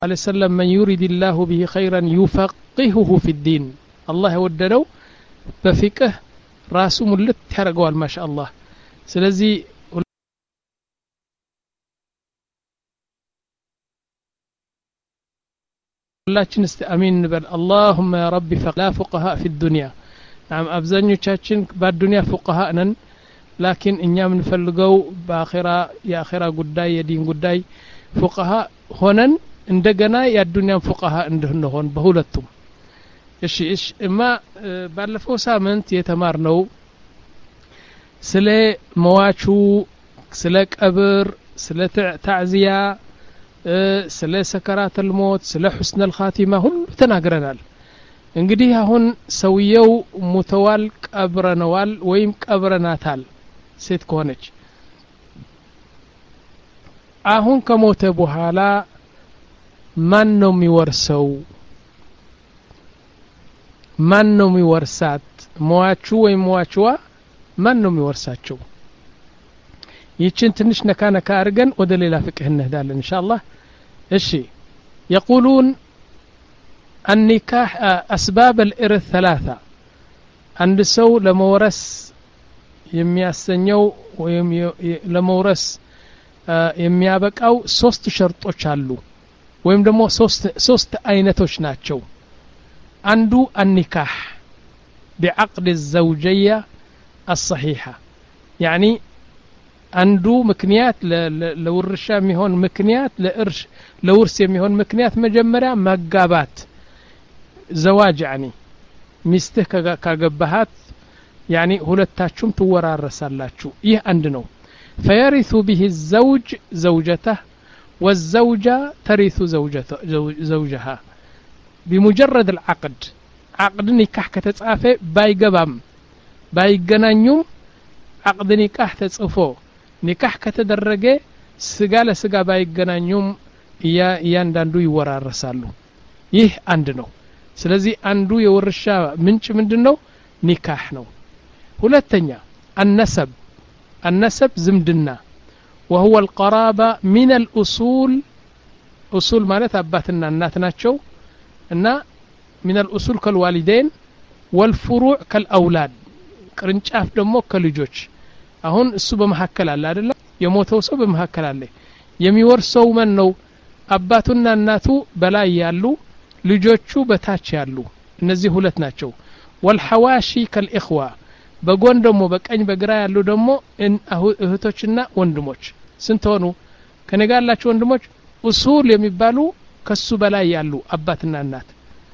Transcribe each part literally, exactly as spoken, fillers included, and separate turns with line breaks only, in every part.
عليه وسلم من يريد الله به خيرا يفقهه في الدين الله يوددው በፊቅህ ራሱ ሙልት ያረጋዋል ማሻአላህ ስለዚህ ሁላችን እስቲ አሚን እንበል اللهم يا رب فقه فقهاء في الدنيا نعم አብዛኞቻችን በዱንያ فقهاء ነን لكن እኛ ምንፈልገው በአኺራ የአኺራ ጉዳይ የዲን ጉዳይ فقهاء ሆነን እንደገና የዱንያን فقهاء እንድንሆን በሁለቱም እሺ እሺ እማ ባለፈው ሳምንት የተማርነው ስለ መዋቹ ስለ ቀብር ስለ ታዕዚያ ስለ ሰከራተል ሞት ስለ ሁስነል ኻቲማ ሁሉ ተናግረናል እንግዲህ አሁን ሰውየው ሙተዋል ቀብረነዋል ወይም ቀብረናታል ሴት ከሆነች አሁን ከሞተ በኋላ ማን ነው የሚወርሰው ማን ነው የሚወርሳት ሟቹ ወይ ሟቹዋ ማን ነው የሚወርሳቸው ይችን ትንሽ ነካ ነካ አርገን ወደ ሌላ ፍቅህ እንሄዳለን ኢንሻአላህ እሺ يقولون النكاح اسباب الارث ثلاثه عند ሰው ለመወረስ የሚያሰኘው ወይም ለመወረስ የሚያበቃው ሶስት ሸርጦች አሉ ወይም ደግሞ ሶስት ሶስት አይነቶች ናቸው አንዱ النكاح بعقد الزوجيه الصحيحه يعني አንዱ ምክንያት ለውርሻ የሚሆን ምክንያት ለእርሽ ለውርስ የሚሆን ምክንያት መጀመሪያ መጋባት ዘዋጅ يعني ሚስትህ ካገባሃት يعني ሁለታችሁም ትወራረሳላችሁ ይህ አንድ ነው فيرث به الزوج زوجته والزوجة ترث زوجته زوجها بمجرد العقد عقد نكاح كتጻፈ بايغبام بايغናኙም عقد نكاح ተጽፎ نكاح ከተደረገ ስጋ ለስጋ ባይገናኙም ያ ያንዳንዱ ይወራረሳሉ ይህ አንድ ነው ስለዚህ አንዱ የወርሻ ምንጭ ምንድነው ኒካህ ነው ሁለተኛ النسب النسب ዝምድና وهو القرابه من الاصول اصول ማለት አባትና እናት ናቸው እና من الاصول كالوالدين والفروع كالاولاد ቅርንጫፍ ደግሞ ከልጆች አሁን እሱ በመሐከል አለ አይደል የሞተው ሰው በመሐከል አለ የሚወርሰው ማን ነው አባቱና እናቱ በላይ ያሉ ልጆቹ በታች ያሉ እነዚህ ሁለት ናቸው والحواشي كالاخوه በጎን ደግሞ በቀኝ በግራ ያሉ ደግሞ እህቶችና ወንድሞች ስንት ሆኑ ከነጋላችሁ ወንድሞች ኡሱል የሚባሉ ከሱ በላይ ያሉ አባትና እናት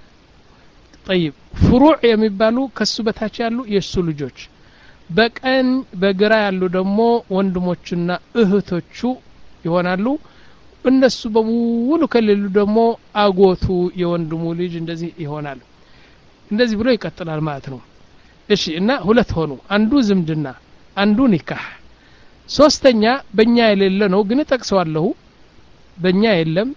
طيب ፍሩዕ የሚባሉ ከሱ በታች ያሉ የሱ ልጆች በቀኝ በግራ ያሉ ደግሞ ወንድሞችና እህቶቹ ይሆናሉ እነሱ በሙሉ ከሌሉ ደግሞ አጎቱ የወንድሙ ልጅ እንደዚህ ይሆናል እንደዚህ ብሎ ይቀጥላል ማለት ነው እሺ እና ሁለት ሆኑ አንዱ ዝምድና አንዱ ኒካህ ሶስተኛ በእኛ የሌለ ነው ግን ተጠቅሰዋለሁ በእኛ የለም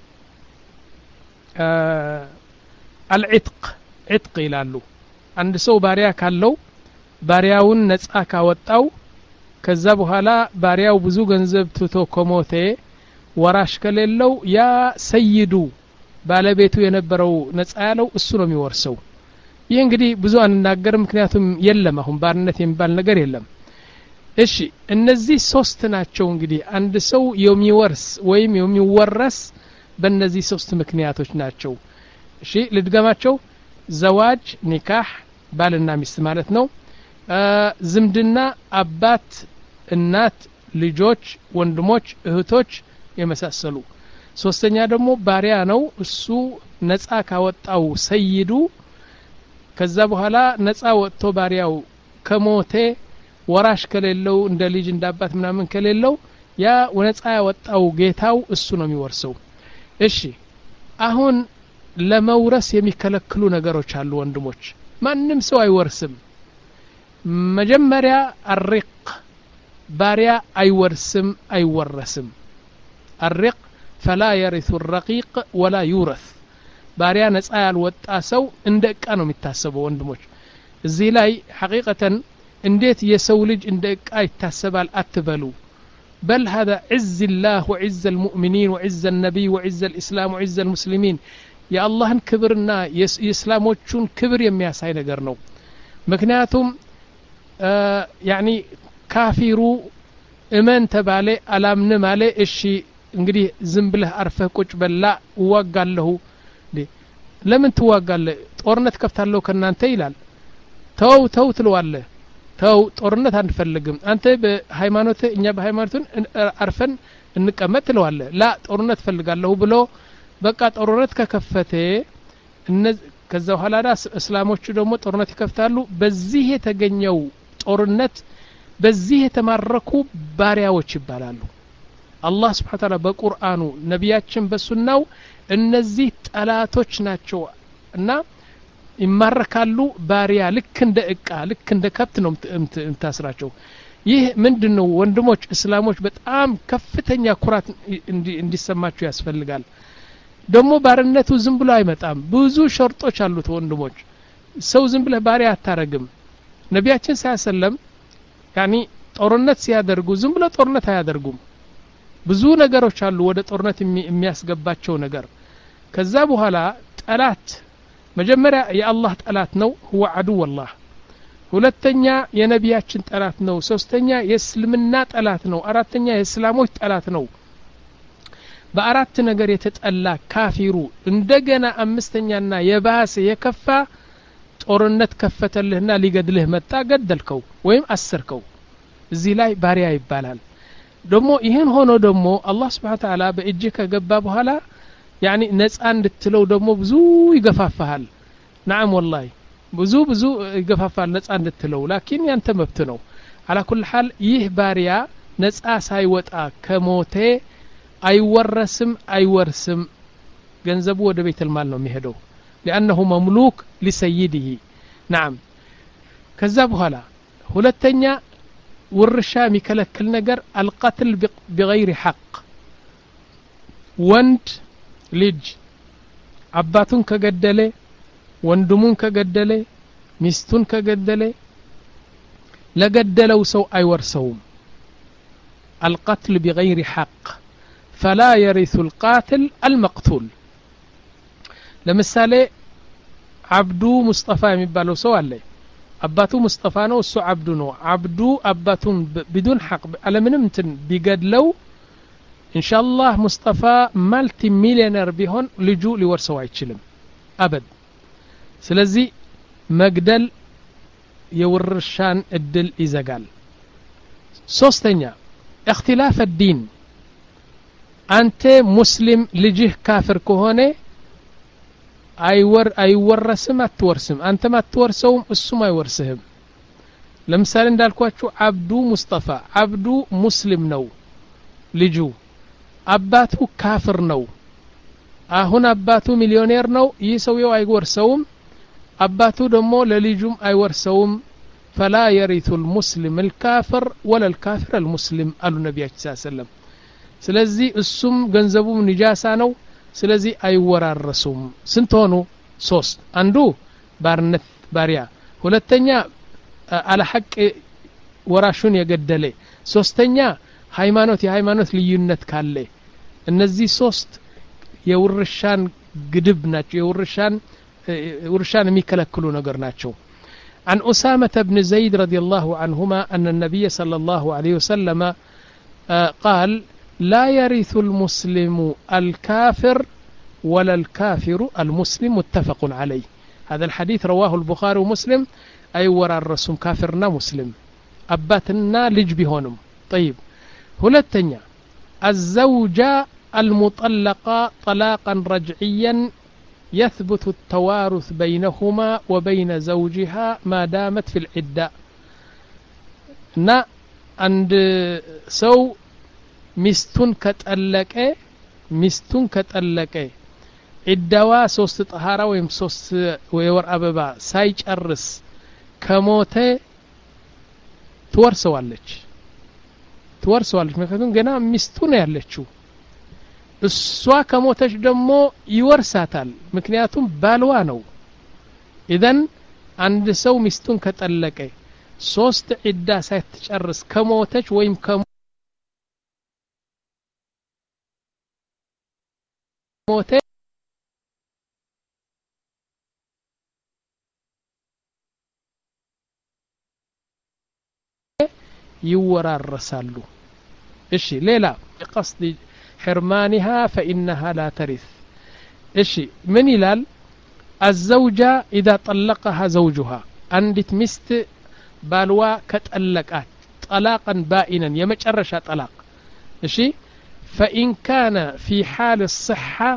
العتق عتق ይላሉ አንድ ሰው ባሪያ ካለው ባሪያውን ነፃ ካወጣው ከዛ በኋላ ባሪያው ብዙ ገንዘብ ትቶ ከሞተ ወራሽ ከሌለው ያ ሰይዱ ባለቤቱ የነበረው ነፃ ያለው እሱ ነው የሚወርሰው ይህ እንግዲህ ብዙ አንናገር ምክንያቱም የለም አሁን ባርነት የሚባል ነገር የለም እሺ እነዚህ ሶስት ናቸው እንግዲህ አንድ ሰው የሚወርስ ወይም የሚወረስ በእነዚህ ሶስት ምክንያቶች ናቸው እሺ ልድገማቸው ዘዋጅ ኒካህ ባልና ሚስት ማለት ነው ዝምድና አባት እናት ልጆች ወንድሞች እህቶች የመሳሰሉ ሶስተኛ ደግሞ ባሪያ ነው እሱ ነፃ ካወጣው ሰይዱ ከዛ በኋላ ነፃ ወጥቶ ባሪያው ከሞተ ወራሽ ከሌለው እንደ ልጅ እንደ አባት ምናምን ከሌለው ያ ነፃ ያወጣው ጌታው እሱ ነው የሚወርሰው እሺ አሁን ለመውረስ የሚከለክሉ ነገሮች አሉ ወንድሞች ማንንም ሰው አይወርስም መጀመሪያ الرق ባሪያ አይወርስም አይወረስም الرق فلا يرث الرقيق ولا يورث ባሪያ ነፃ ያልወጣ ሰው እንደቃ ነው የሚታሰበው ወንድሞች እዚህ ላይ ሐቂቀተን እንዴት የሰው ልጅ እንደቃ ይታሰባል አትበሉ بل هذا عز الله وعز المؤمنين وعز النبي وعز الإسلام وعز المسلمين يا الله كبرنا يسلاموچون كبر የሚያሳይ ነገር ነው ምክንያቱም يعني ካፊሩ እመን ተባለ አላምን ማለ እሺ እንግዲህ ዝም ብለህ አርፈህ ቁጭ በላ ወጋለሁ ለምን ትዋጋለህ ጦርነት ከፍታለሁ ከናንተ ይላል ተው ተው ትለዋለህ ተው ጦርነት አንፈልግም አንተ በሃይማኖት እኛ በሃይማኖቱን አርፈን እንቀመጥ ትለዋለህ ላ ጦርነት ፈልጋለሁ ብሎ በቃ ጦርነት ከከፈተ ከዛ በኋላ እስላሞቹ ደግሞ ጦርነት ይከፍታሉ በዚህ የተገኘው ጦርነት በዚህ የተማረኩ ባሪያዎች ይባላሉ አላህ Subhanahu Ta'ala በቁርአኑ ነቢያችን በሱናው እነዚህ ጠላቶች ናቸው እና ይማረካሉ ባሪያ ልክ እንደ እቃ ልክ እንደ ከብት ነው እንታስራቸው ይህ ምንድነው ወንድሞች እስላሞች በጣም ከፍተኛ ኩራት እንዲሰማቸው ያስፈልጋል ደግሞ ባርነቱ ዝም ብሎ አይመጣም ብዙ ሸርጦች አሉት ወንድሞች ሰው ዝም ብለ ባሪያ አታረግም ነቢያችን ሰለላሁ ያኒ ጦርነት ሲያደርጉ ዝም ብለ ጦርነት አያደርጉም ብዙ ነገሮች አሉ ወደ ጦርነት የሚያስገባቸው ነገር ከዛ በኋላ ጠላት መጀመሪያ የአላህ ጠላት ነው هو عدو الله ሁለተኛ የነቢያችን ጠላት ነው ሶስተኛ የእስልምና ጠላት ነው አራተኛ የእስላሞች ጠላት ነው በአራት ነገር የተጠላ ካፊሩ እንደገና አምስተኛና የባሰ የከፋ ጦርነት ከፈተልህና ሊገድልህ መጣ ገደልከው ወይም አሰርከው እዚህ ላይ ባሪያ ይባላል ደግሞ ይሄን ሆኖ ደግሞ አላህ Subhanahu Ta'ala በእጅ ከገባ በኋላ يعني ነፃ እንድትለው ደግሞ ብዙ ይገፋፋሃል نعم والله ብዙ ብዙ ይገፋፋል ነፃ እንድትለው لكن ያንተ መብት ነው على كل حال ይህ ባሪያ ነፃ ሳይወጣ ከሞተ አይወረስም አይወርስም ገንዘቡ ወደ ቤት المال ነው የሚሄደው لانه مملوك لسيده نعم ከዛ በኋላ ሁለተኛ ውርሻ የሚከለክል ነገር القتل بغير حق ወንድ ልጅ አባቱን ከገደለ ወንድሙን ከገደለ ሚስቱን ከገደለ ለገደለው ሰው አይወርሰውም القتل بغير حق فلا يرث القاتل المقتول ለምሳሌ አብዱ ሙስጠፋ የሚባለው ሰው አለ አባቱ ሙስጠፋ ነው እሱ አብዱ ነው አብዱ አባቱን بدون حق አለምንም እንትን ቢገድለው ኢንሻአላህ ሙስጠፋ ማልቲ ሚሊዮነር ቢሆን ልጁ ሊወርሰው አይችልም አበድ ስለዚህ መግደል የውርሻን እድል ይዘጋል ሶስተኛ اختلاف الدين አንተ ሙስሊም ልጅህ ካፍር ከሆነ አይወር አይወረስም አትወርስም አንተም አትወርሰውም እሱም አይወርስህም ለምሳሌ እንዳልኳችሁ አብዱ ሙስጠፋ አብዱ ሙስሊም ነው ልጁ አባቱ ካፍር ነው አሁን አባቱ ሚሊዮኔር ነው ይህ ሰውየው አይወርሰውም አባቱ ደግሞ ለልጁም አይወርሰውም فلا يرث المسلم الكافر ولا الكافر المسلم قال النبي صلى الله عليه وسلم ስለዚህ እሱም ገንዘቡም ንጃሳ ነው ስለዚህ አይወራረሱም ስንት ሆኑ ሶስት አንዱ ባርነት ባሪያ ሁለተኛ አለ ሐቅ ወራሹን የገደለ ሶስተኛ ሃይማኖት የሃይማኖት ልዩነት ካለ እነዚህ ሶስት የውርሻን ግድብ ናቸው የውርሻን ውርሻን የሚከለክሉ ነገር ናቸው عن أسامة بن زيد رضي الله عنهما أن النبي صلى الله عليه وسلم قال لا يرث المسلم الكافر ولا الكافر المسلم متفق عليه هذا الحديث رواه البخاري ومسلم أي وراء الرسول كافرنا مسلم أباتنا لجبهونم طيب هلتنيا الزوجة المطلقة طلاقا رجعيا يثبت التوارث بينهما وبين زوجها ما دامت في العدة نا عند سو ሚስቱን ከጠለቀ ሚስቱን ከጠለቀ ዒዳዋ ሶስት ጠሃራ ወይም ሶስት ወር አበባ ሳይጨርስ ከሞተ ትወርሰዋለች ትወርሰዋለች ምክንያቱም ገና ሚስቱ ነው ያለችው እሷ ከሞተች ደግሞ ይወርሳታል ምክንያቱም ባልዋ ነው ኢዘን አንድ ሰው ሚስቱን ከጠለቀ ሶስት ዒዳ ሳይጨርስ ከሞተች ወይም ሞተ ይወራረሳሉ እሺ ሌላ قصد حرمانها فإنها لا ترث እሺ ምን ይላል الزوجة إذا طلقها زوجها عندت مست بالوا كطلقات طلاقا بائنا يمጨረሻ طلاق እሺ فإن كان في حال الصحة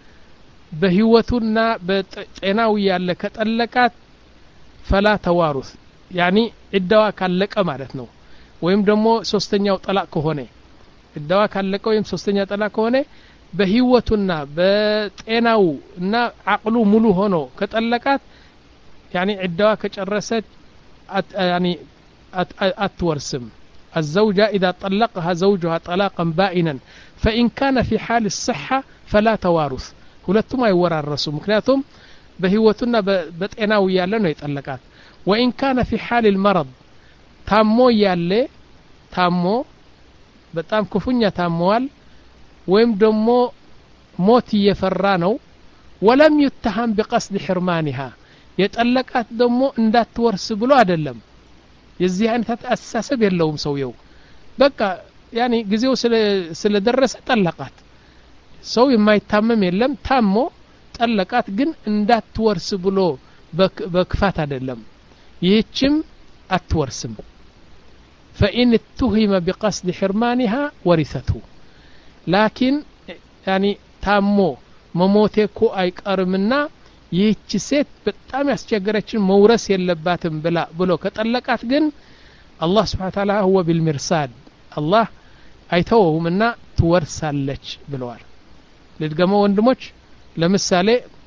بهوتنا بጤናው ያለ ከጠለቃት فلا توارث يعني ዕዳዋ ካለቀ ማለት ነው ወይም ደግሞ ሶስተኛው ጠላቅ ከሆነ ዕዳዋ ካለቀ ወይም ሶስተኛው ጠላቅ ከሆነ በህይወቱና በጤናው እና አቅሉ ሙሉ ሆኖ ከጠለቃት يعني ዕዳዋ ከጨረሰች يعني أتورسم الزوجة إذا طلقها زوجها طلاقا بائنا فإن كان في حال الصحة فلا توارث ሁለቱም አይወራረሱ ምክንያቱም በህይወቱና በጤናው ያለ ነው ይጠለቃት وإن كان في حال المرض ታሞ ያለ ታሞ በጣም ክፉኛ ታሟል ወይም ደግሞ ሞት እየፈራ ነው ولم يتهم بقصد حرمانها የጠለቃት ደግሞ እንዳትወርስ ብሎ አይደለም የዚህ አይነት አስተሳሰብ የለውም ሰውየው በቃ ያኒ ጊዜው ስለደረሰ ጠለቃት ሰው የማይታመም የለም ታሞ ጠለቃት ግን እንዳትወርስ ብሎ በክፋት አይደለም ይህችም አትወርስም فإن اتهم بقصد حرمانها ورثته لكن يعني تامو مموتكو አይቀርምና ይህች ሴት በጣም ያስቸገረችን መውረስ የለባትም ብላ ብሎ ከጠለቃት ግን አላህ Subhanahu Wa Ta'ala هو بالمرصاد አላህ አይተውምና ትወርሳለች ብለዋል ለድገመው ወንድሞች ለምሳሌ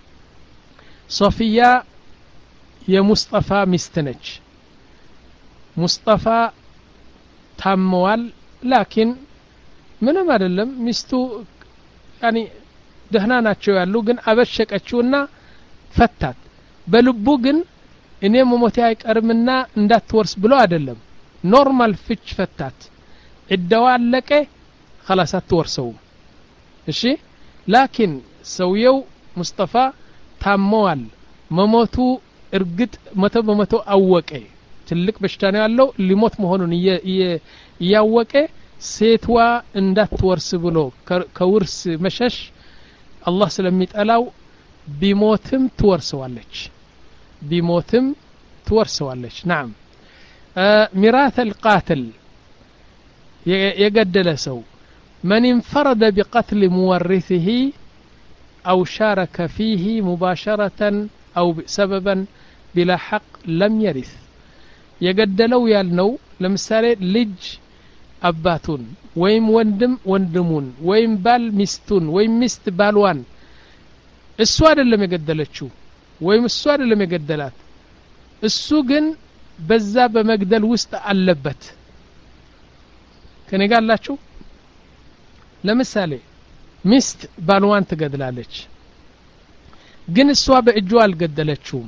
ሶፊያ የሙስጠፋ ሚስት ነች ሙስጠፋ ታመዋል ላኪን ምንም አይደለም ሚስቱ ያኒ ደህና ናቸው ያሉ ግን አበሸቀችውና ፈታት በልቡ ግን እኔ መሞቴ አይቀርምና እንዳትወርስ ብሎ አይደለም ኖርማል ፍች ፈታት ዕዳዋ አለቀ خلاص አትወርሰው እሺ ላኪን ሰውየው ሙስጠፋ ታመዋል መሞቱ እርግጥ መቶ በመቶ አወቀ ትልቅ በሽታ ነው ያለው ሊሞት መሆኑን ያወቀ ሴትዋ እንዳትወርስ ብሎ ከውርስ መሸሽ አላህ ስለሚጠላው ቢሞትም ትወርሰዋለች ቢሞትም ትወርሰዋለች نعم ميراث القاتل يقدل سو من انفرد بقتل مورثه أو شارك فيه مباشرة أو سببا بلا حق لم يرث يقدلو يالنو لمثال لج أباتون ويم وندم وندمون ويم بال مستون ويم مست بالوان السؤال اللي مقدلتشو ويم السؤال اللي مقدلات السوقن بزا بمقدل وسط اللبت كان يقال لاتشو لمثال مست بالوان تقدلالش ግን እሷ በእጇ አልገደለችውም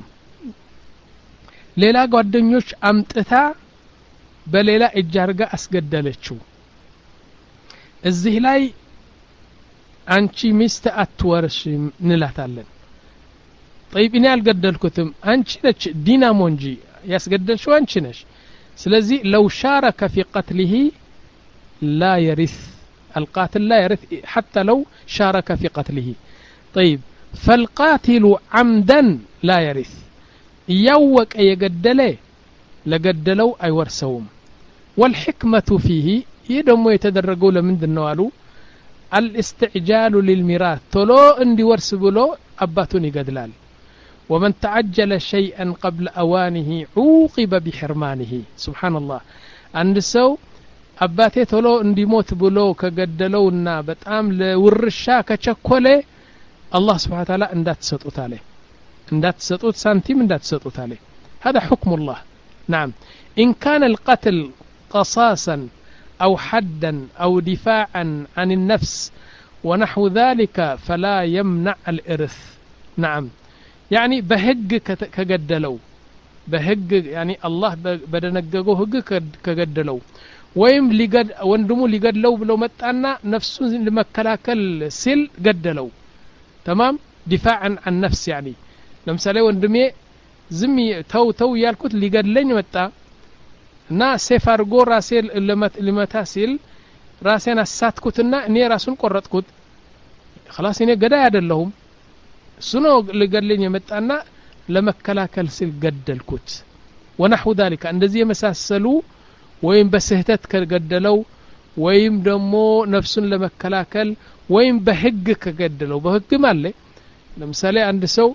ሌላ ጓደኞች አምጥታ በሌላ እጅ አርጋ አስገደለችው እዚህ ላይ አንቺ ሚስት አትወርሽ እንላታለን طيب እኔ አልገደልኩትም አንቺ ነች ዲናሞ እንጂ ያስገደልሽው አንቺ ነሽ ስለዚህ لو شارك في قتله لا يرث القاتل لا يرث حتى لو شارك في قتله طيب فالقاتل عمدا لا يرث يوك يقدله لقدلو أي ورسوم والحكمة فيه يدمو يتدرقوا لمن دنوالو الاستعجال للميراث تلو اندي ورس بلو أباتوني قدلال ومن تعجل شيئا قبل أوانه عوقب بحرمانه سبحان الله عند سو أباتي تلو اندي موت بلو كقدلونا بتعام لورشا كشكولي الله سبحانه وتعالى اندات سطوت عليه اندات سطوت سنتيم اندات سطوت عليه هذا حكم الله نعم إن كان القتل قصاصا أو حدا أو دفاعا عن النفس ونحو ذلك فلا يمنع الإرث نعم يعني بهج كقدلو بهج يعني الله بدنققو هج كقدلو ويم لقد وندمو لقدلو بلو متعنا نفسه لمكلاكل سل قدلو تمام دفاعا عن نفس يعني ለምሳሌ ወንድሜ ዝም ተው ተው ያልኩት ሊገድለኝ መጣ እና ሴፍ አድርጎ ራሴን ለመታ ሲል ራሴን አሳትኩትና እኔ ራሱን ቆረጥኩት خلاص እኔ ገዳይ አይደለሁም እሱ ነው ሊገድለኝ የመጣና ለመከላከል ሲል ገደልኩት ونحو ذلك እንደዚህ የመሳሰሉ ወይም በስህተት ከገደለው ወይም ደግሞ ነፍሱን ለመከላከል ወይም በህግ ከገደለው በህግ ማለት ለምሳሌ አንድ ሰው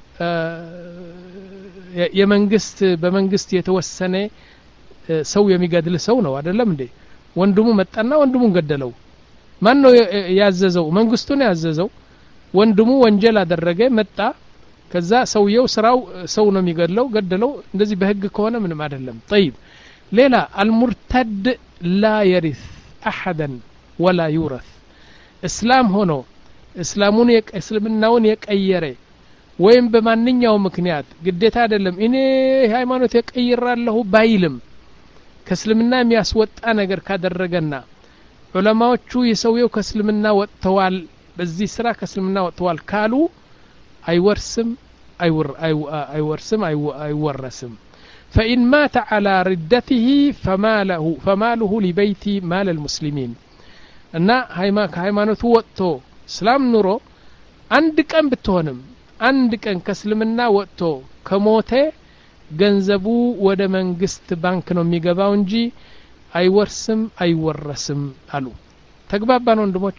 የመንግስት በመንግስት የተወሰነ ሰው የሚገድል ሰው ነው አይደለም እንዴ ወንድሙ መጣና ወንድሙን ገደለው ማን ነው ያዘዘው መንግስቱ ነው ያዘዘው ወንድሙ ወንጀል አደረገ መጣ ከዛ ሰውየው ስራው ሰው ነው የሚገድለው ገደለው እንደዚህ በህግ ከሆነ ምንም አይደለም طيب ሌላ المرتد لا يرث احدا ولا يورث እስላም ሆኖ እስላሙን የእስልምናውን የቀየረ ወይም በማንኛው ምክንያት ግዴታ አይደለም እኔ ሃይማኖት የቀይራለሁ ባይልም ከእስልምና የሚያስወጣ ነገር ካደረገና ዑለማዎቹ የሰውየው ከእስልምና ወጥተዋል በዚህ ስራ ከእስልምና ወጥተዋል ካሉ አይወርስም አይወር አይወርስም አይወረስም فإن مات على ردته فماله فماله لبيت مال المسلمين እና ሃይማኖቱ ወጥቶ እስላም ኑሮ አንድ ቀን ብትሆንም አንድ ቀን ከእስልምና ወጥቶ ከሞተ ገንዘቡ ወደ መንግስት ባንክ ነው የሚገባው እንጂ አይወርስም አይወረስም አሉ ተግባባን ወንድሞች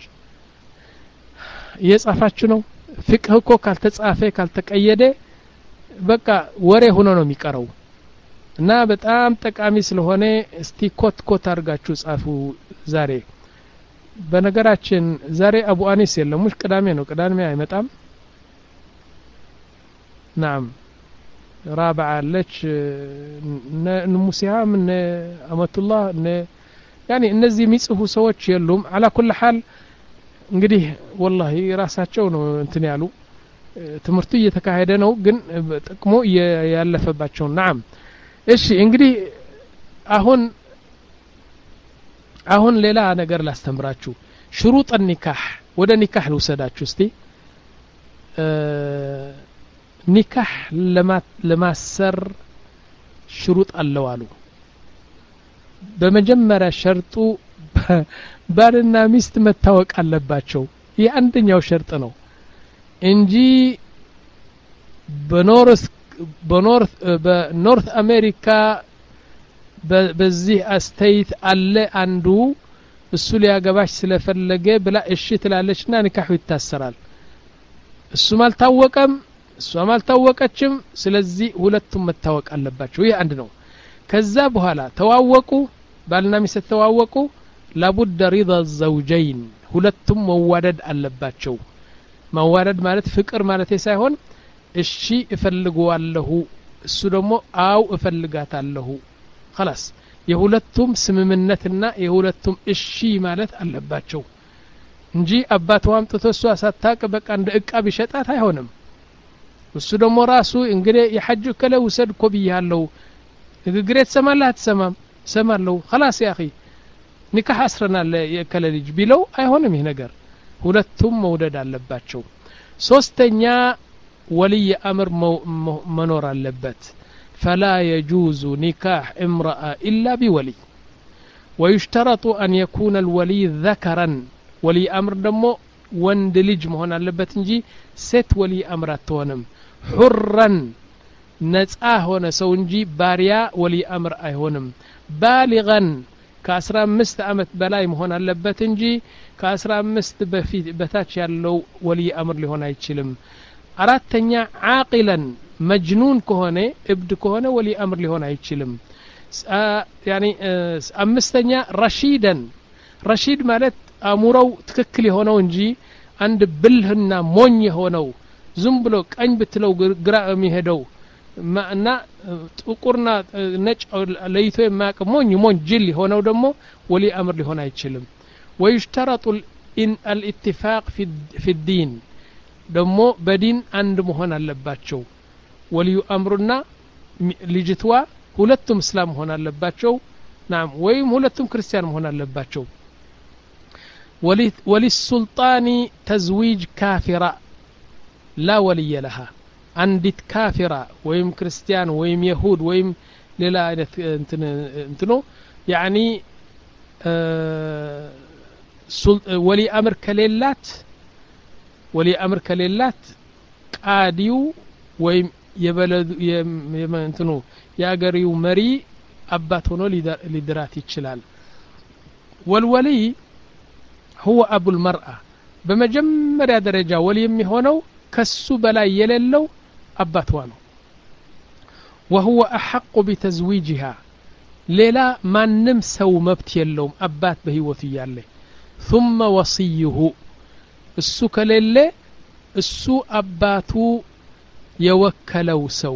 የጻፋችሁ ነው ፍቅህ እኮ ካልተጻፈ ካልተቀየደ በቃ ወሬ ሆኖ ነው የሚቀረው እና በጣም ጠቃሚ ስለሆነ እስቲ ኮት ኮት አድርጋችሁ ጻፉ ዛሬ በነገራችን ዛሬ አቡ አኒስ የለም ሙሽ ቅዳሜ ነው ቅዳሜ አይመጣም نعم رابعه لك نمسيها من امه الله يعني እነዚህ የሚጽፉ ሰዎች የሉም على كل حال እንግዲህ والله ራሳቸው ነው እንትን ያሉ ትምርቱ እየተካሄደ ነው ግን ጥቅሙ ያለፈባቸው نعم እሺ እንግዲህ አሁን አሁን ሌላ ነገር ላስተምራችሁ ሽሩጥ النكاح ወደ ኒካህ ልውሰዳችሁ እስቲ ኒካህ ለማሰር ሽሩጥ አለው አሉ በመጀመሪያ ሸርጡ ባልና ሚስት መታወቅ አለባቸው ይህ አንደኛው ሸርጥ ነው እንጂ በኖርስ በኖርት በኖርት አሜሪካ በዚህ አስተይት አለ አንዱ እሱ ሊያገባሽ ስለፈለገ ብላ እሺ ትላለችና ኒካሁ ይታሰራል እሱ ማልታወቀም እሷ ማልታወቀችም ስለዚህ ሁለቱም መታወቅ አለባቸው ይህ አንድ ነው ከዛ በኋላ ተዋወቁ ባልና ሚስት ተዋወቁ لابد رضا الزوجين ሁለቱም መዋደድ አለባቸው መዋደድ ማለት ፍቅር ማለት ሳይሆን እሺ እፈልገዋለሁ እሱ ደግሞ አው እፈልጋታለሁ خلاص የሁለቱም ስምምነትና የሁለቱም እሺ ማለት አለባቸው እንጂ አባቷም አምጥቶ እሷ ሳታቅ በቃ እንደ እቃ ቢሸጣት አይሆንም እሱ ደግሞ ራሱ እንግዲህ የሐጅ ከለ ወሰድ ኮብያለው ንግግሬት ሰማላ አትሰማም ሰማለው خلاص يا اخي ኒካህ አስረናል የከለ ልጅ ቢለው አይሆንም ይሄ ነገር ሁለቱም መውደድ አለባቸው ሶስተኛ ولي امر منور አለበት فلا يجوز نكاح امراه الا بولي ويشترط ان يكون الولي ذكرا ولي امر دمو ወንድ ልጅ መሆን አለበት እንጂ ሴት ወሊ امر አትሆንም حرا ነፃ ሆነ ሰው እንጂ ባሪያ ወሊ امر አይሆንም بالغا ከ15 አመት በላይ መሆን አለበት እንጂ ከ15 በፊት በታች ያለው ወሊ امر ሊሆን አይችልም አራተኛ عاقلا مجنون ከሆነ እብድ ከሆነ ወሊ امر ሊሆን አይችልም يعني አምስተኛ رشيدا رشيد ማለት አሙረው ትክክል የሆነው እንጂ አንድ ብልህና ሞኝ የሆነው ዝም ብሎ ቀኝ ብትለው ግራ የሚሄደው እና ጥቁርና ነጭ ለይቶ የማያውቅ ሞኝ ሞኝ ጅል የሆነው ደግሞ ወሊ امر ሊሆን አይችልም ويشترط الاتفاق في في الدين ደግሞ በዲን አንድ መሆን አለባቸው ወሊዩ امرና ልጅቷ ሁለቱም እስላም መሆን አለባቸው نعم ወይም ሁለቱም ክርስቲያን መሆን አለባቸው ولي وللسلطان تزويج كافرة لا ولي لها عندت كافرة ويم كريستيان ويم يهود ويم لا انتنو يعني آه ولي أمر كليلات ولي أمر كليلات قاديو ويم يبلد يم انتنو ياغريو مري أبات هونو لدرات يتشلال والولي هو أبو المرأة بمجمّر درجة ولي يمي هونو كسو بلا يللو أبات وانو وهو أحق بتزويجها ليلا ما نمسو مبت يلوم أبات بهيوتي يالي ثم وصيه السو كليلي السو أباتو يوكلو سو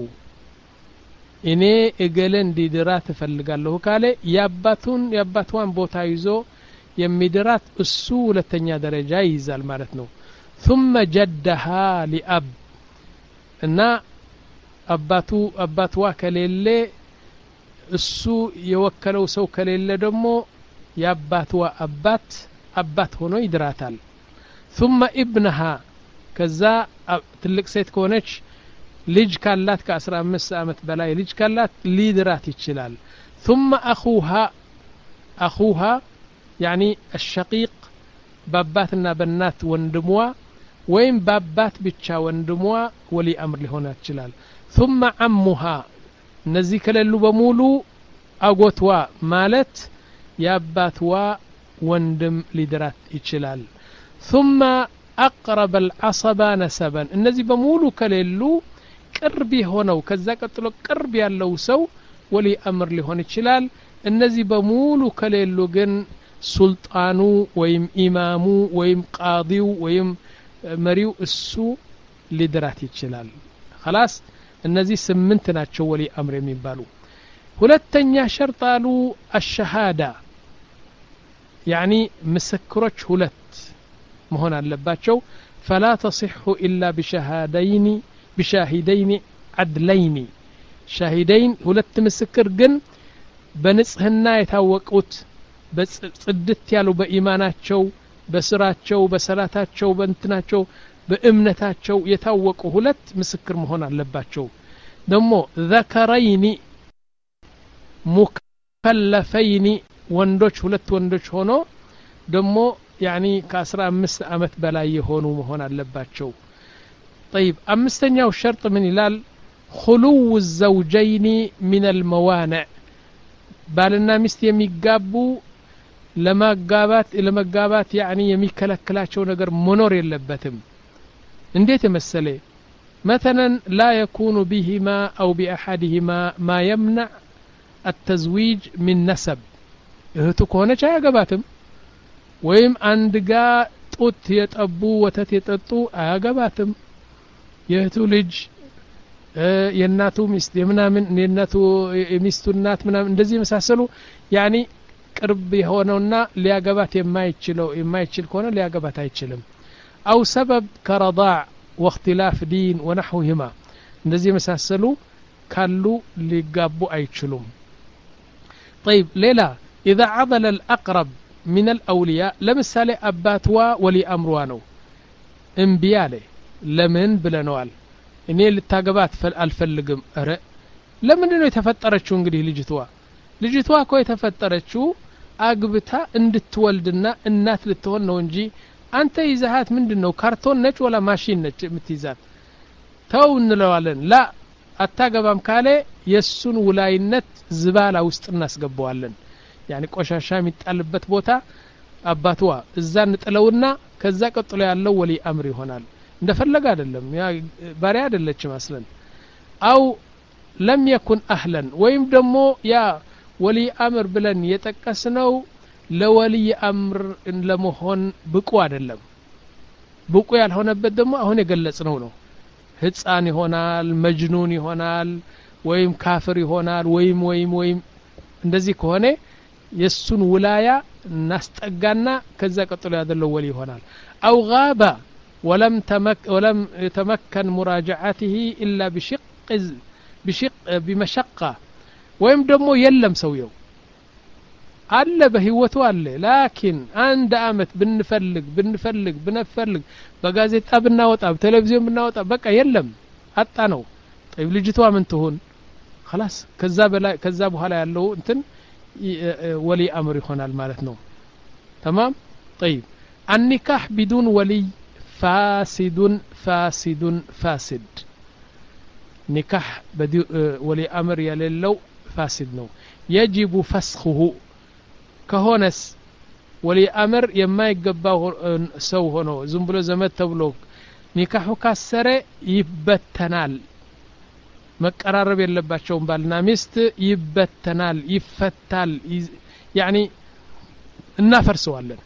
إني إقلن دي درات فلقالله كالي ياباتون ياباتوان بوتا يزو يمدرات السو لتنيا درجة يزال مالتنو ثم جدها لأب إن أباتو أباتوا كليلي السو يوكلو سو كليلي دمو ياباتوا أبات أبات هونو يدراتال ثم ابنها كذا تلك سيت كونش لج كالات كأسرع مس أمت بلاي لج كالات ليدرات يتشلال ثم أخوها أخوها يعني الشقيق باباتنا بنات وندموا وين بابات بتشا وندموا ولي أمر لهنا تشلال ثم عمها نزيك للو بمولو أقوتوا مالت ياباتوا وندم لدرات يتشلال ثم أقرب العصبة نسبا النزي بمولو كللو قربي هنا وكذا قتلو قربي ያለው ሰው ولي أمر لهنا تشلال النزي بمولو كللو جن سلطانو ويم إمامو ويم قاضيو ويم مريو السو لدرات يتشلال خلاص النزي سمنت ناتشو ولي أمر የሚባሉ ሁለተኛ شرط አሉ الشهادة يعني مسكሮች ሁለት መሆን አለባቸው فلا تصح إلا بشهادين بشاهدين عدلين شاهدين ሁለት ምስክር ግን በንጽህና የታወቁት በጽድት ያሉ በኢማናቸው በስራቸው በሰላታቸው በእንትናቸው በእምነታቸው የታወቁ ሁለት ምስክር መሆን አለባቸው ደሞ ذكرين مكلفين ወንዶች ሁለት ወንዶች ሆኖ ደሞ يعني ከአስራ አምስት አመት በላይ የሆኑ መሆን አለባቸው طيب አምስተኛው ሸርጥ ምን ይላል خلو الزوجين من الموانع ባልና ሚስት የሚጋቡ ለማጋባት ለማጋባት يعني የሚከለክላቸው ነገር መኖር የለበትም እንዴት መሰለ مثلا لا يكون بهما أو بأحدهما ما يمنع التزويج من نسب እህቱ ከሆነች አያገባትም ወይም አንድ ጋ ጡት የጠቡ ወተት የጠጡ አያገባትም የእህቱ ልጅ የእናቱ ሚስት የምናምን የእናቱ የሚስቱ እናት ምናምን እንደዚህ መሳሰሉ يعني ቅርብ የሆነውና ሊያገባት የማይችለው የማይችል ከሆነ ሊያገባት አይችልም أو سبب كرضاع واختلاف دين ونحوهما እንደዚህ መሳሰሉ ካሉ ሊጋቡ አይችሉም طيب ليلى إذا عضل الأقرب من الأولياء لمثال أباتوا ولي أمروانو انبيالي لمن بلنوال እኔ ልታገባት አልፈልግም አረ ለምን ነው የተፈጠረችው እንግዲህ ልጅቷ ልጅቷ እኮ የተፈጠረችው አግብታ እንድትወልድና እናት ልትሆን ነው እንጂ አንተ ይዛሃት ምንድነው ካርቶን ነች ወላ ማሽን ነች የምትይዛት ተው እንለዋለን ላ አታገባም ካለ የሱን ውላይነት ዝባላ ውስጥ እናስገባዋለን يعني ቆሻሻ የሚጣልበት ቦታ አባቷ እዛ እንጥለውና ከዛ ቀጥሎ ያለው ወሊ አምር ይሆናል እንደፈለገ አይደለም ያ ባሪያ አይደለችም አስለን አው ለም يكن اهلا ወይም ደግሞ ያ ወሊ አምር ብለን የጠቀስነው ለወሊ አምር ለመሆን ብቁ አይደለም ብቁ ያልሆነበት ደግሞ አሁን የገለጽነው ነው ህፃን ይሆናል መጅኑን ይሆናል ወይም ካፍር ይሆናል ወይም ወይም ወይም እንደዚህ ከሆነ የሱን ውላያ እናስጠጋና ከዛ ቀጥሎ ያደለው ወሊ ይሆናል አው غابا ولم تمك ولم يتمكن مراجعته إلا بشق بشق بمشقة ويم دمو يلم سويو አለ በህይወቱ አለ ላኪን አንድ አመት ብንፈልግ ብንፈልግ ብንፈልግ በጋዜጣ ብናወጣ በቴሌቪዥን ብናወጣ በቃ የለም አጣ ነው طيب ልጅቷ ምን ትሆን خلاص ከዛ በላይ ከዛ በኋላ ያለው እንትን ወሊ አምር ይሆናል ማለት ነው تمام طيب النكاح بدون ولي فاسد فاسد فاسد نكاح بدون ولي امر يلለው فاسد ነው يجب فسخه كهونس ولي امر የማይገባው ሰው ሆኖ ዝም ብሎ ዘመድ ተብሎ ኒካሁ ካሰረ ይበተናል መቀራረብ የለባቸውም ባልና ሚስት ይበተናል ይፈታል يعني እናፈርሰዋለን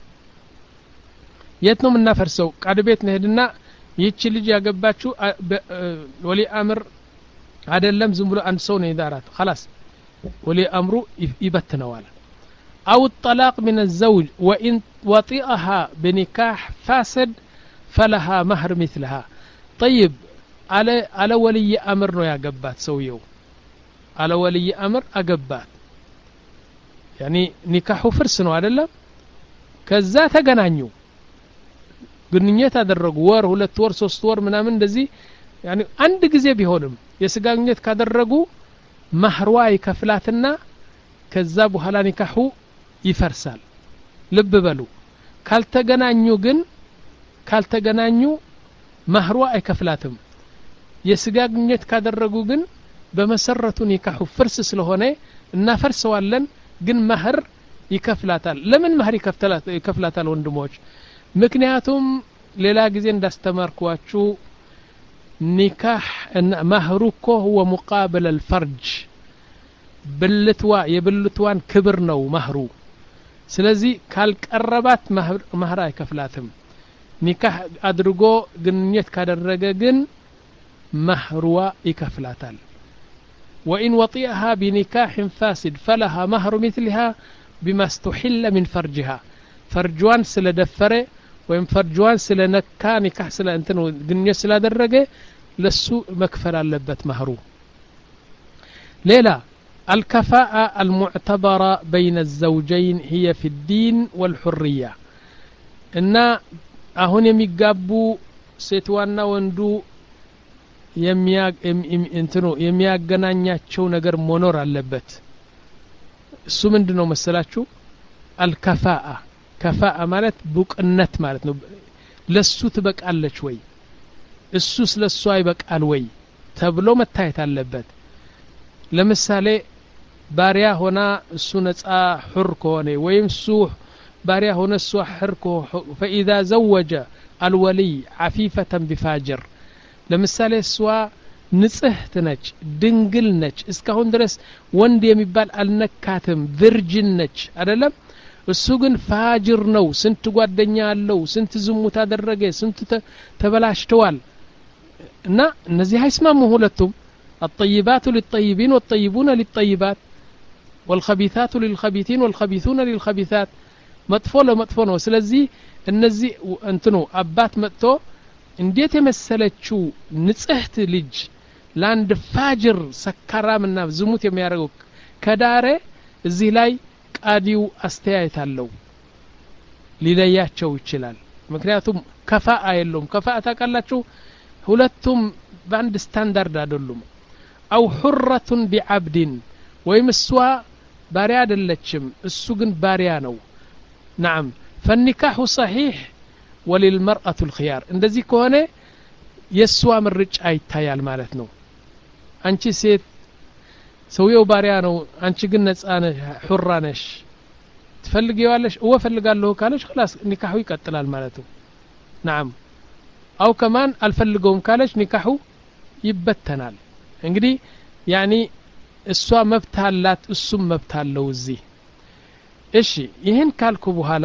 የት ነው እናፈርሰው ቃድ ቤት ነህድና ይቺ ልጅ ያገባችሁ ወሊ አምር አይደለም ዝም ብሎ አንድ ሰው ነው ይዳራት خلاص ولي امره يبتنوال او الطلاق من الزوج وان وطئها بنكاح فاسد فلها مهر مثلها طيب على على ولي امر ነው ያገባት ሰውየው على ولي امر አገባት يعني نكاحu ፍርስ ነው አይደለም ከዛ ተገናኙ ግንኙነት አደረጉ ወር ሁለት ወር ሶስት ወር ምናምን እንደዚህ يعني አንድ ጊዜ ቢሆንም የስጋ ግንኙነት ካደረጉ ማህሯ ይከፍላትና ከዛ በኋላ ኒካሁ ይፈርሳል ልብ በሉ ካልተገናኙ ግን ካልተገናኙ ማህሯ አይከፍላትም የስጋ ግንኙነት ካደረጉ ግን በመሰረቱ ኒካሁ ፍርስ ስለሆነ እናፈርሰዋለን ግን ማህር ይከፍላታል ለምን ማህር ይከፍላታል ይከፍላታል ወንድሞች ምክንያቱም ሌላ ጊዜ እንዳስተማርኳችሁ ኒካህ ማህሩኮ هو مقابل الفرج ብልትዋ የብልትዋን ክብር ነው ማህሩ ስለዚህ ካልቀረባት ማህር አይከፍላትም ኒካህ አድርጎ ግንኙነት ካደረገ ግን ማህሩዋ ይከፍላታል وإن وطئها بنكاح فاسد فلها مهر مثلها بما استحل من فرجها فرجوان سلدفره ويم فرجوان سلنكا نكاح سل انتن ግንኙነት ስላደረገ ለሱ መክፈል አለበት ማህሩ ሌላ الكفاءة المعتبرة بين الزوجين هي في الدين والحرية إن أهون يميقابو سيتوانا وندو يمياق انتنو يمياقنانياتشو نقر مونور اللبت السو من دنو مسلاتشو الكفاءة كفاءة مالت بوك النت مالت لسو تبك ألش وي السوس لسو يبك ألوي تبلو متايت اللبت لمثالي باريا هنا السنة حر كوني ويمسوح باريا هنا السوح حر فإذا زوج الولي عفيفة بفاجر لمثالي السوا نصحت نج دنجل نج اسكهون درس وند يميبال النكاتم فيرجن نج አይደለም እሱ ግን ፋጅር ነው ስንት ጓደኛ አለው ስንት ዝሙት አደረገ ስንት ተበላሽተዋል እና እነዚህ አይስማሙ ሁለቱም الطيبات للطيبين والطيبون للطيبات والخبيثات للخبيثين والخبيثون للخبيثات مطفو لمطفو ነው ስለዚህ እነዚህ እንትኑ አባት መጥቶ እንዴት የመሰለችው ንጽህት ልጅ ላንድ ፋጅር ሰካራምና ዝሙት የሚያደርገው ከዳረ እዚህ ላይ ቃዲው አስተያየት አለው ሊለያቸው ይችላል ምክንያቱም ከፋአ የለውም ከፋአ ታቃላችሁ ሁለቱም በአንድ ስታንዳርድ አይደሉም أو حرة بعبد ويمسوا باريا አይደለችም እሱ ግን ባሪያ ነው نعم فالنكاح صحيح وللمرأة الخيار እንደዚህ ከሆነ የሷ ምርጫ አይታያል ማለት ነው አንቺ ሴት ሰውየው ባሪያ ነው አንቺ ግን ነፃ ነሽ ሁራ ነሽ ትፈልጊዋለሽ او ፈልጋለሁ ካለሽ خلاص ኒካሁ ይቀጥላል ማለት ነው نعم او كمان አልፈልገውም ካለሽ ኒካሁ ይበተናል እንግዲህ ያኒ እሷ መብት አላት እሱም መብት አለው እዚህ እሺ ይሄን ካልኩ በኋላ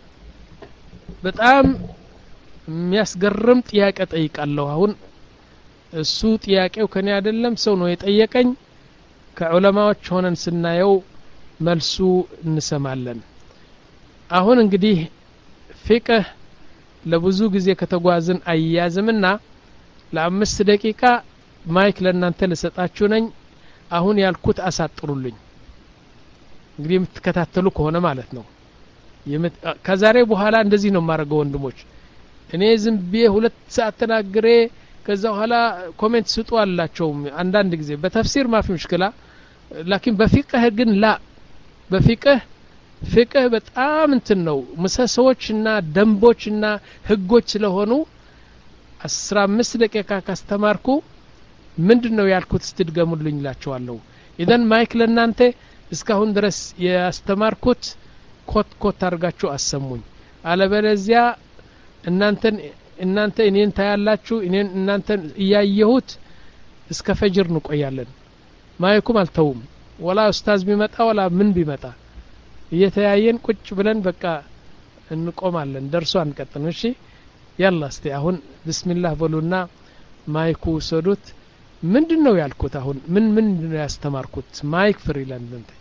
በጣም የሚያስገርም ጥያቄ ጠይቃለሁ አሁን እሱ ጥያቄው ከኔ አይደለም ሰው ነው የጠየቀኝ ከዑለማዎች ሆነን ስናየው መልሱ እንሰማለን አሁን እንግዲህ ፍቅህ ለብዙ ጊዜ ከተጓዝን አያዝምና ለአምስት ደቂቃ ማይክ ለእናንተ ልሰጣችሁ ነኝ አሁን ያልኩት አሳጥሩልኝ እንግዲህ የምትከታተሉ ከሆነ ማለት ነው ከዛሬ በኋላ እንደዚህ ነው ማረገው ወንድሞች እኔ ዝም ብዬ ሁለት ሰዓት ተናግሬ ከዛ በኋላ ኮሜንት ስጡ አላቸው አንዳንድ ጊዜ በተፍሲር ማፊ مشكلة لكن በፊቅህ ግን ላ በፊቅህ ፍቅህ በጣም እንትን ነው ምሰሶችና ደንቦችና ህጎች ስለሆኑ አስራ አምስት ደቂቃ ካስተማርኩ ምንድነው ያልኩት ስትድገሙልኝ ላችኋለሁ ኢደን ማይክ ለናንተ እስካሁን ድረስ ያስተማርኩት ኮት ኮት አርጋችሁ አሰሙኝ አለበለዚያ እናንተን እናንተ እኔን ታያላችሁ እኔን እናንተን እያየሁት እስከ ፈጅር እንቆያለን ማይኩም አልተውም ወላ ኡስታዝ ቢመጣ ወላ ምን ቢመጣ እየተያየን ቁጭ ብለን በቃ እንቆማለን ደርሶ አንቀጥም እሺ ያላ እስቲ አሁን ቢስሚላህ በሉና ማይኩ ሰዱት ምንድነው ያልኩት አሁን ምን ምን ነው ያስተማርኩት ማይክ ፍሪላንድ እንት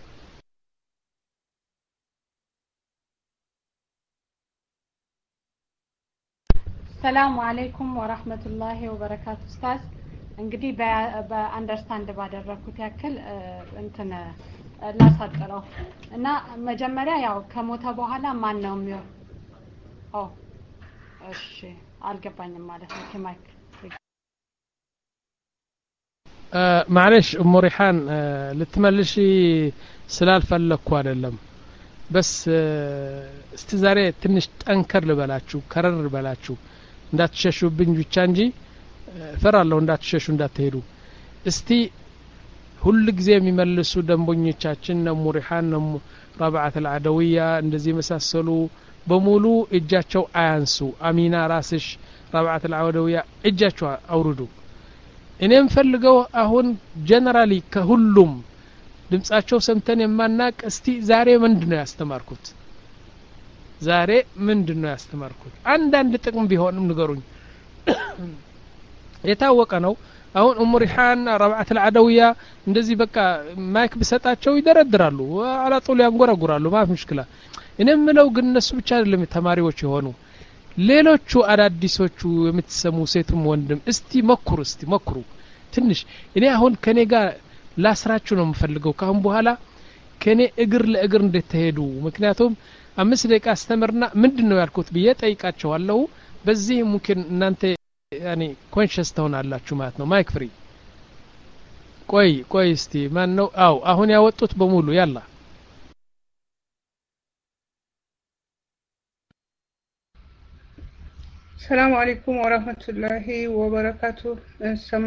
ሰላም አለይኩም ወራህመቱላሂ ወበረካቱ ኡስታዝ እንግዲህ በአንደርስታንድ ባደረኩት ያክል እንትን ላሳጥረው እና መጀመሪያ ያው ከሞተ በኋላ ማን ነው የሚው ኦ እሺ አልገባኝም ማለት ነው ከማይክ
معلش ام ريحان ልትመልሺ ስላልፈለኩ አይደለም بس እስቲ ዛሬ ትንሽ ጠንከር ልበላችሁ ከረር ልበላችሁ እንዳትሸሹብኝ ብቻ እንጂ ፈራለሁ እንዳትሸሹ እንዳትሄዱ እስቲ ሁሉ ጊዜ የሚመልሱ ደንቦኞቻችን ነው ሙሪሃን ነው ረብዓት العدوية እንደዚህ መሳሰሉ በሙሉ እጃቸው አያንሱ አሚና ራስሽ ረብዓት العدوية እጃቸው አውርዱ እኔም ፈልገው አሁን ጀነራሊ ከሁሉም ድምጻቸው ሰምተን የማናቅ እስቲ ዛሬ ምንድነው ያስተማርኩት ዛሬ ምንድነው ያስተማርኩት አንድ አንድ ጥቅም ቢሆንም ንገሩኝ የታወቀ ነው አሁን ኡም ሪሃን ረብዓት العدوية እንደዚህ በቃ ማይክ በሰጣቸው ይደረድራሉ አላጦሉ ያንጎራጉራሉ ማፍ مشكلة እኔም ነው ግን እነሱ ብቻ አይደለም ተማሪዎች የሆኑ ሌሎቹ አዳዲሶቹ የምትሰሙ ሴቱም ወንድም እስቲ መክሩ እስቲ መክሩ ትንሽ እኔ አሁን ከኔ ጋር ላስራችሁ ነው የምፈልገው ካሁን በኋላ ከኔ እግር ለእግር እንደተሄዱ ምክንያቱም አምስት ደቂቃ አስተምርና ምንድነው ያልኩት ብዬ ጠይቃቸዋለሁ በዚህ ሙምኪን እናንተ ያኒ ኮንሺየስ ተሆናላችሁ ማለት ነው ማይክ ፍሪ ቆይ ቆይ እስቲ ማን ነው አው አሁን ያወጡት በሙሉ ያላ
السلام عليكم ورحمة الله وبركاته